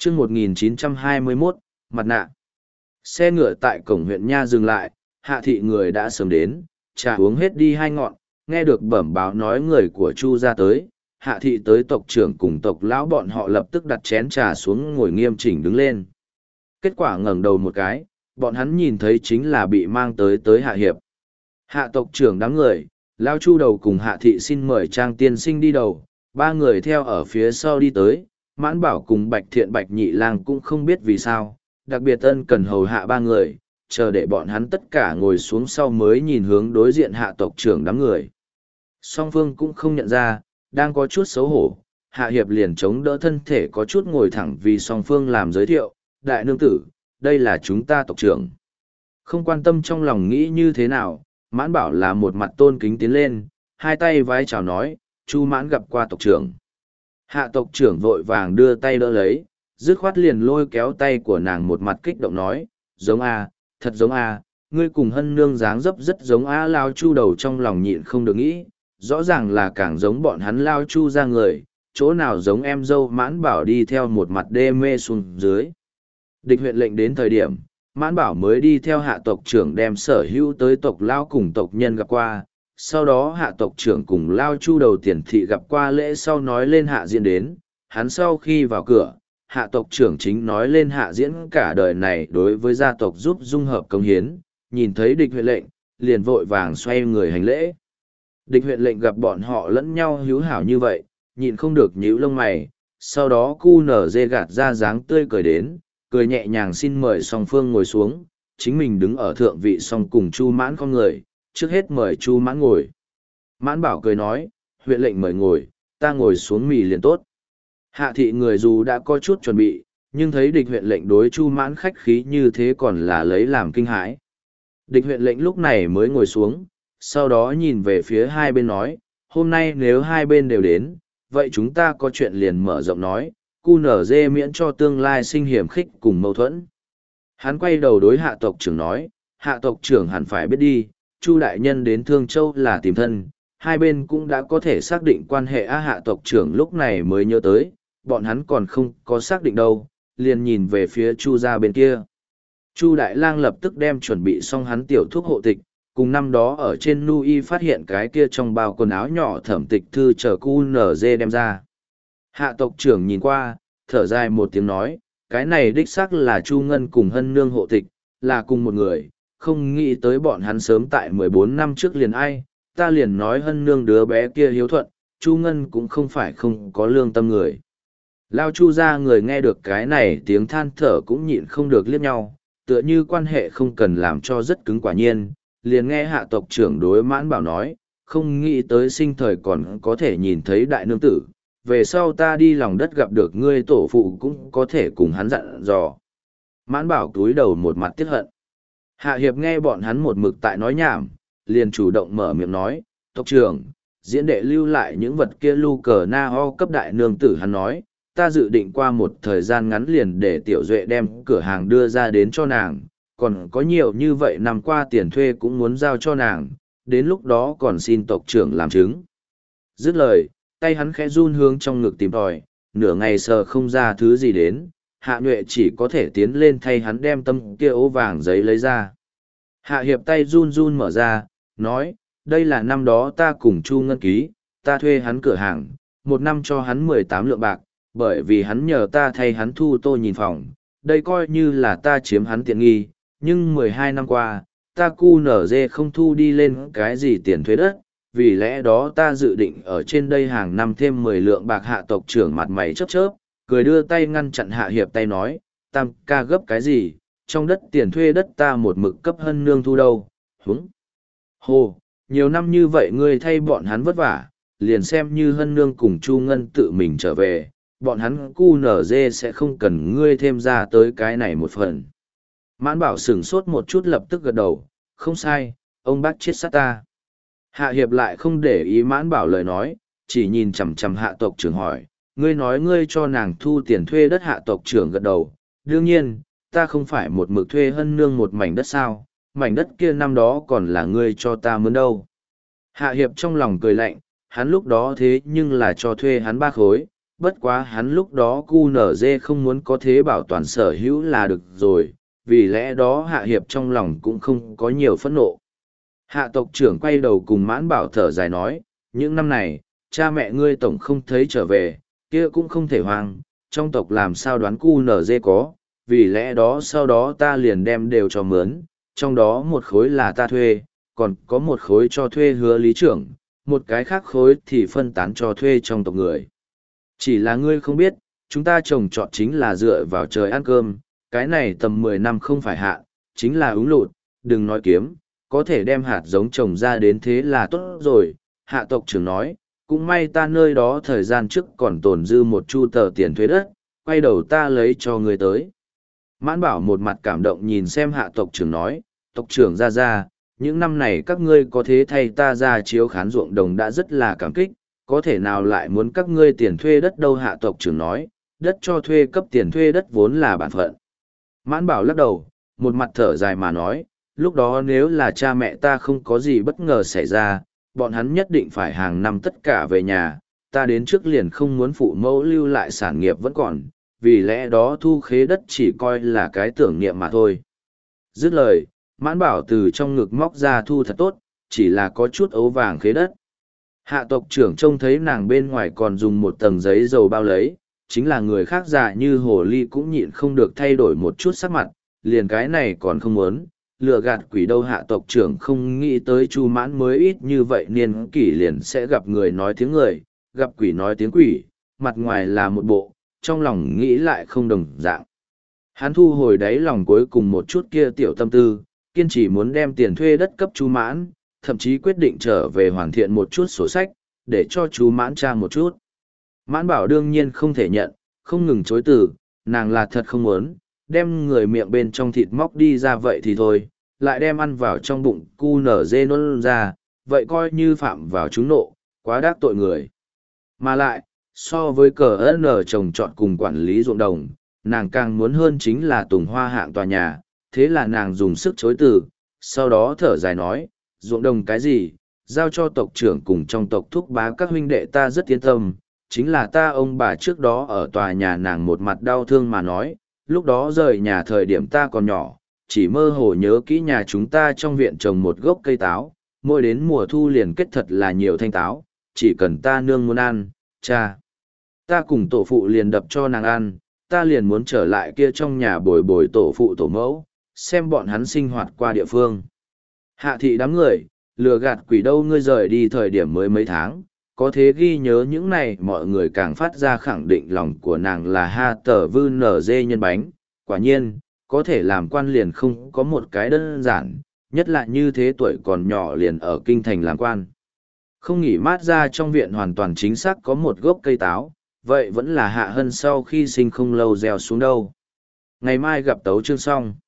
chương 1921, mặt nạ. Xe ngựa tại cổng huyện Nha dừng lại, Hạ thị người đã sớm đến, trà uống hết đi 2 ngọn, nghe được bẩm báo nói người của Chu ra tới. Hạ thị tới tộc trưởng cùng tộc lão bọn họ lập tức đặt chén trà xuống ngồi nghiêm chỉnh đứng lên. Kết quả ngẩng đầu một cái, bọn hắn nhìn thấy chính là bị mang tới Hạ hiệp. Hạ tộc trưởng đám người, Lao Chu đầu cùng Hạ thị xin mời Trang tiên sinh đi đầu, 3 người theo ở phía sau đi tới. Mãn Bảo cùng Bạch Thiện Bạch Nhị Lang cũng không biết vì sao, đặc biệt ân cần hầu hạ 3 người, chờ để bọn hắn tất cả ngồi xuống sau mới nhìn hướng đối diện Hạ tộc trưởng đám người. Song phương cũng không nhận ra, đang có chút xấu hổ, Hạ hiệp liền chống đỡ thân thể có chút ngồi thẳng vì song phương làm giới thiệu, đại nương tử, đây là chúng ta tộc trưởng. Không quan tâm trong lòng nghĩ như thế nào, Mãn Bảo là một mặt tôn kính tiến lên, 2 tay vái chào nói, Chu Mãn gặp qua tộc trưởng. Hạ tộc trưởng vội vàng đưa tay đỡ lấy, dứt khoát liền lôi kéo tay của nàng một mặt kích động nói, giống a, thật giống a, ngươi cùng Hân nương dáng dấp rất giống a. Lao Chu đầu trong lòng nhịn không được nghĩ, rõ ràng là càng giống bọn hắn Lao Chu ra người, chỗ nào giống em dâu. Mãn Bảo đi theo một mặt đê mê xuống dưới. Địch huyện lệnh đến thời điểm, Mãn Bảo mới đi theo hạ tộc trưởng đem sở hữu tới tộc Lao cùng tộc nhân gặp qua. Sau đó hạ tộc trưởng cùng Lao Chu đầu tiền thị gặp qua lễ sau nói lên hạ diễn đến, hắn sau khi vào cửa, hạ tộc trưởng chính nói lên hạ diễn cả đời này đối với gia tộc giúp dung hợp công hiến, nhìn thấy địch huyện lệnh, liền vội vàng xoay người hành lễ. Địch huyện lệnh gặp bọn họ lẫn nhau hữu hảo như vậy, nhịn không được nhíu lông mày, sau đó cu nở dê gạt ra dáng tươi cười đến, cười nhẹ nhàng xin mời song phương ngồi xuống, chính mình đứng ở thượng vị song cùng Chu Mãn con người, trước hết mời Chu Mãn ngồi. Mãn Bảo cười nói, huyện lệnh mời ngồi, ta ngồi xuống mì liền tốt. Hạ thị người dù đã có chút chuẩn bị, nhưng thấy địch huyện lệnh đối Chu Mãn khách khí như thế còn là lấy làm kinh hãi. Địch huyện lệnh lúc này mới ngồi xuống, sau đó nhìn về phía hai bên nói, hôm nay nếu hai bên đều đến, vậy chúng ta có chuyện liền mở rộng nói, cu nở dê miễn cho tương lai sinh hiểm khích cùng mâu thuẫn. Hắn quay đầu đối hạ tộc trưởng nói, hạ tộc trưởng hẳn phải biết đi, Chu đại nhân đến Thương Châu là tìm thân, hai bên cũng đã có thể xác định quan hệ. Hạ tộc trưởng lúc này mới nhớ tới, bọn hắn còn không có xác định đâu, liền nhìn về phía Chu gia bên kia. Chu đại lang lập tức đem chuẩn bị xong hắn tiểu thuốc hộ tịch, cùng năm đó ở trên nu y phát hiện cái kia trong bao quần áo nhỏ thẩm tịch thư chờ cu nở dê đem ra. Hạ tộc trưởng nhìn qua, thở dài một tiếng nói, cái này đích xác là Chu Ngân cùng Hân nương hộ tịch, là cùng một người, không nghĩ tới bọn hắn sớm tại 14 năm trước liền ai, ta liền nói Hân nương đứa bé kia hiếu thuận, Chu Ngân cũng không phải không có lương tâm người. Lao Chu ra người nghe được cái này tiếng than thở cũng nhịn không được liếc nhau, tựa như quan hệ không cần làm cho rất cứng quả nhiên, liền nghe hạ tộc trưởng đối Mãn Bảo nói, không nghĩ tới sinh thời còn có thể nhìn thấy đại nương tử, về sau ta đi lòng đất gặp được ngươi tổ phụ cũng có thể cùng hắn dặn dò. Mãn Bảo túi đầu một mặt tiếc hận. Hạ hiệp nghe bọn hắn một mực tại nói nhảm, liền chủ động mở miệng nói, tộc trưởng, diễn đệ lưu lại những vật kia lưu cờ na ho cấp đại nương tử. Hắn nói, ta dự định qua một thời gian ngắn liền để tiểu duệ đem cửa hàng đưa ra đến cho nàng, còn có nhiều như vậy năm qua tiền thuê cũng muốn giao cho nàng, đến lúc đó còn xin tộc trưởng làm chứng. Dứt lời, tay hắn khẽ run hướng trong ngực tìm tòi, nửa ngày sờ không ra thứ gì đến, Hạ Nhuệ chỉ có thể tiến lên thay hắn đem tấm kia ố vàng giấy lấy ra. Hạ hiệp tay run run mở ra, nói, đây là năm đó ta cùng Chu Ngân ký, ta thuê hắn cửa hàng, 1 năm cho hắn 18 lượng bạc, bởi vì hắn nhờ ta thay hắn thu tô nhìn phòng, đây coi như là ta chiếm hắn tiện nghi, nhưng 12 năm qua, ta cu nở dê không thu đi lên cái gì tiền thuế đất, vì lẽ đó ta dự định ở trên đây hàng năm thêm 10 lượng bạc. Hạ tộc trưởng mặt mày chớp chớp, cười đưa tay ngăn chặn hạ hiệp tay nói, tam ca gấp cái gì, trong đất tiền thuê đất ta một mực cấp Hân nương thu đâu, húng. Hồ, nhiều năm như vậy ngươi thay bọn hắn vất vả, liền xem như Hân nương cùng Chu Ngân tự mình trở về, bọn hắn cu nở dê sẽ không cần ngươi thêm ra tới cái này một phần. Mãn Bảo sửng sốt một chút lập tức gật đầu, không sai, ông bác chết sát ta. Hạ hiệp lại không để ý Mãn Bảo lời nói, chỉ nhìn chằm chằm hạ tộc trưởng hỏi, ngươi nói ngươi cho nàng thu tiền thuê đất. Hạ tộc trưởng gật đầu, đương nhiên, ta không phải một mực thuê Hân nương một mảnh đất sao, mảnh đất kia năm đó còn là ngươi cho ta mướn đâu. Hạ hiệp trong lòng cười lạnh, hắn lúc đó thế nhưng là cho thuê hắn 3 khối, bất quá hắn lúc đó QNZ không muốn có thế bảo toàn sở hữu là được rồi, vì lẽ đó Hạ Hiệp trong lòng cũng không có nhiều phẫn nộ. Hạ tộc trưởng quay đầu cùng Mãn Bảo thở dài nói, những năm này, cha mẹ ngươi tổng không thấy trở về, kia cũng không thể hoang, trong tộc làm sao đoán QNZ có, vì lẽ đó sau đó ta liền đem đều cho mướn, trong đó một khối là ta thuê, còn có một khối cho thuê Hứa lý trưởng, một cái khác khối thì phân tán cho thuê trong tộc người. Chỉ là ngươi không biết, chúng ta trồng trọt chính là dựa vào trời ăn cơm, cái này tầm 10 năm không phải hạ, chính là úng lụt, đừng nói kiếm, có thể đem hạt giống trồng ra đến thế là tốt rồi. Hạ tộc trưởng nói, cũng may ta nơi đó thời gian trước còn tồn dư một chu tờ tiền thuế đất, quay đầu ta lấy cho ngươi tới. Mãn Bảo một mặt cảm động nhìn xem hạ tộc trưởng nói, tộc trưởng ra, những năm này các ngươi có thế thay ta ra chiếu khán ruộng đồng đã rất là cảm kích, có thể nào lại muốn các ngươi tiền thuê đất đâu. Hạ tộc trưởng nói, đất cho thuê cấp tiền thuê đất vốn là bản phận. Mãn Bảo lắc đầu, một mặt thở dài mà nói, lúc đó nếu là cha mẹ ta không có gì bất ngờ xảy ra, bọn hắn nhất định phải hàng năm tất cả về nhà, ta đến trước liền không muốn phụ mẫu lưu lại sản nghiệp vẫn còn, vì lẽ đó thu khế đất chỉ coi là cái tưởng niệm mà thôi. Dứt lời, Mãn Bảo từ trong ngực móc ra thu thật tốt, chỉ là có chút ấu vàng khế đất. Hạ tộc trưởng trông thấy nàng bên ngoài còn dùng một tầng giấy dầu bao lấy, chính là người khác già như hồ ly cũng nhịn không được thay đổi một chút sắc mặt, liền cái này còn không muốn, lừa gạt quỷ đâu. Hạ tộc trưởng không nghĩ tới Chu Mãn mới ít như vậy niên kỷ liền sẽ gặp người nói tiếng người, gặp quỷ nói tiếng quỷ, mặt ngoài là một bộ, trong lòng nghĩ lại không đồng dạng. Hắn thu hồi đáy lòng cuối cùng một chút kia tiểu tâm tư, kiên trì muốn đem tiền thuê đất cấp Chu Mãn, thậm chí quyết định trở về hoàn thiện một chút sổ sách, để cho Chu Mãn tra một chút. Mãn Bảo đương nhiên không thể nhận, không ngừng chối từ, nàng là thật không muốn, đem người miệng bên trong thịt móc đi ra vậy thì thôi, lại đem ăn vào trong bụng cu nở dê nôn ra, vậy coi như phạm vào trúng nộ, quá đắc tội người. Mà lại, so với cờ ơn trồng trọt cùng quản lý ruộng đồng, nàng càng muốn hơn chính là tùng hoa hạng tòa nhà, thế là nàng dùng sức chối từ, sau đó thở dài nói, ruộng đồng cái gì, giao cho tộc trưởng cùng trong tộc thúc bá các huynh đệ ta rất yên tâm, chính là ta ông bà trước đó ở tòa nhà. Nàng một mặt đau thương mà nói, lúc đó rời nhà thời điểm ta còn nhỏ, chỉ mơ hồ nhớ kỹ nhà chúng ta trong viện trồng một gốc cây táo, mỗi đến mùa thu liền kết thật là nhiều thanh táo, chỉ cần ta nương muốn ăn, cha. Ta cùng tổ phụ liền đập cho nàng ăn, ta liền muốn trở lại kia trong nhà bồi bồi tổ phụ tổ mẫu, xem bọn hắn sinh hoạt qua địa phương. Hạ thị đám người, lừa gạt quỷ đâu, ngươi rời đi thời điểm mới mấy tháng, có thế ghi nhớ những này mọi người càng phát ra khẳng định lòng của nàng là ha tờ vư nở dê nhân bánh. Quả nhiên, có thể làm quan liền không có một cái đơn giản, nhất là như thế tuổi còn nhỏ liền ở kinh thành làm quan. Không nghỉ mát ra trong viện hoàn toàn chính xác có một gốc cây táo, vậy vẫn là Hạ Hân sau khi sinh không lâu gieo xuống đâu. Ngày mai gặp tấu chương xong.